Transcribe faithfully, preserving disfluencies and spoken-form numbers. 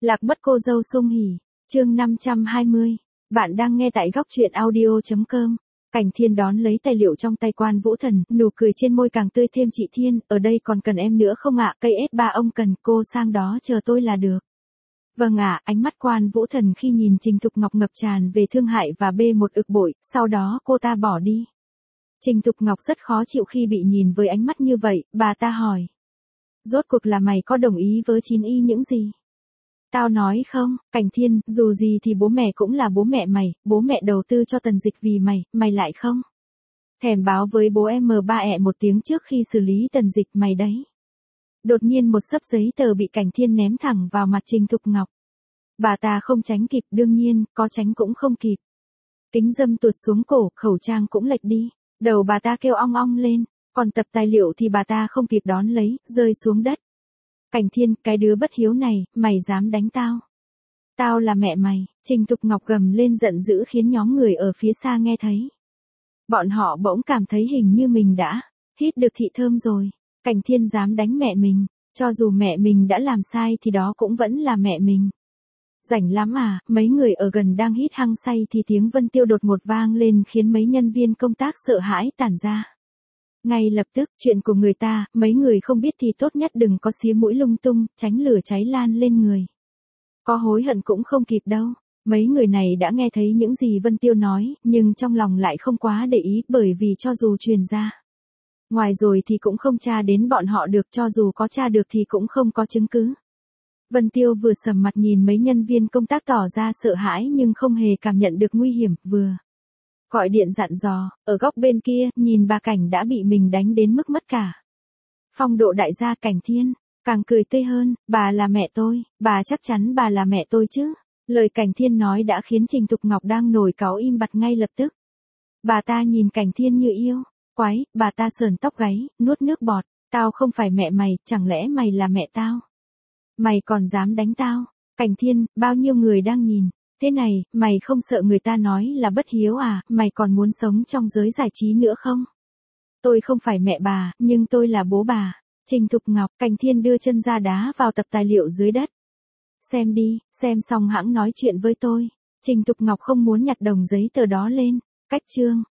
Lạc mất cô dâu Sung Hỉ, chương năm trăm hai mươi. Bạn đang nghe tại góc truyện audio chấm com. Cảnh Thiên đón lấy tài liệu trong tay Quan Vũ Thần, nụ cười trên môi càng tươi thêm. Chị Thiên, ở đây còn cần em nữa không ạ? Cây ét ba ông cần, cô sang đó chờ tôi là được. Vâng ạ, ánh mắt Quan Vũ Thần khi nhìn Trình Thục Ngọc ngập tràn về thương hại và bê một ực bội, sau đó cô ta bỏ đi. Trình Thục Ngọc rất khó chịu khi bị nhìn với ánh mắt như vậy, bà ta hỏi. Rốt cuộc là mày có đồng ý với Chín Y những gì? Tao nói không, Cảnh Thiên, dù gì thì bố mẹ cũng là bố mẹ mày, bố mẹ đầu tư cho Tần Dịch vì mày, mày lại không thèm báo với bố em ba ẹ một tiếng trước khi xử lý Tần Dịch mày đấy. Đột nhiên một xấp giấy tờ bị Cảnh Thiên ném thẳng vào mặt Trình Thục Ngọc. Bà ta không tránh kịp, đương nhiên, có tránh cũng không kịp. Kính dâm tuột xuống cổ, khẩu trang cũng lệch đi, đầu bà ta kêu ong ong lên, còn tập tài liệu thì bà ta không kịp đón lấy, rơi xuống đất. Cảnh Thiên, cái đứa bất hiếu này, mày dám đánh tao? Tao là mẹ mày, Trình Thục Ngọc gầm lên giận dữ khiến nhóm người ở phía xa nghe thấy. Bọn họ bỗng cảm thấy hình như mình đã hít được thị thơm rồi. Cảnh Thiên dám đánh mẹ mình, cho dù mẹ mình đã làm sai thì đó cũng vẫn là mẹ mình. Rảnh lắm à, mấy người ở gần đang hít hăng say thì tiếng Vân Tiêu đột ngột vang lên khiến mấy nhân viên công tác sợ hãi tản ra. Ngay lập tức, chuyện của người ta, mấy người không biết thì tốt nhất đừng có xía mũi lung tung, tránh lửa cháy lan lên người. Có hối hận cũng không kịp đâu. Mấy người này đã nghe thấy những gì Vân Tiêu nói, nhưng trong lòng lại không quá để ý bởi vì cho dù truyền ra ngoài rồi thì cũng không tra đến bọn họ được, cho dù có tra được thì cũng không có chứng cứ. Vân Tiêu vừa sầm mặt nhìn mấy nhân viên công tác tỏ ra sợ hãi nhưng không hề cảm nhận được nguy hiểm, vừa gọi điện dặn dò, ở góc bên kia, nhìn bà Cảnh đã bị mình đánh đến mức mất cả phong độ đại gia. Cảnh Thiên càng cười tươi hơn, bà là mẹ tôi, bà chắc chắn bà là mẹ tôi chứ. Lời Cảnh Thiên nói đã khiến Trình Thục Ngọc đang nổi cáu im bặt ngay lập tức. Bà ta nhìn Cảnh Thiên như yêu quái, bà ta sờn tóc gáy, nuốt nước bọt, tao không phải mẹ mày, chẳng lẽ mày là mẹ tao? Mày còn dám đánh tao? Cảnh Thiên, bao nhiêu người đang nhìn. Thế này, mày không sợ người ta nói là bất hiếu à, mày còn muốn sống trong giới giải trí nữa không? Tôi không phải mẹ bà, nhưng tôi là bố bà. Trình Thục Ngọc, Cảnh Thiên đưa chân ra đá vào tập tài liệu dưới đất. Xem đi, xem xong hãng nói chuyện với tôi. Trình Thục Ngọc không muốn nhặt đồng giấy tờ đó lên. Cách chương.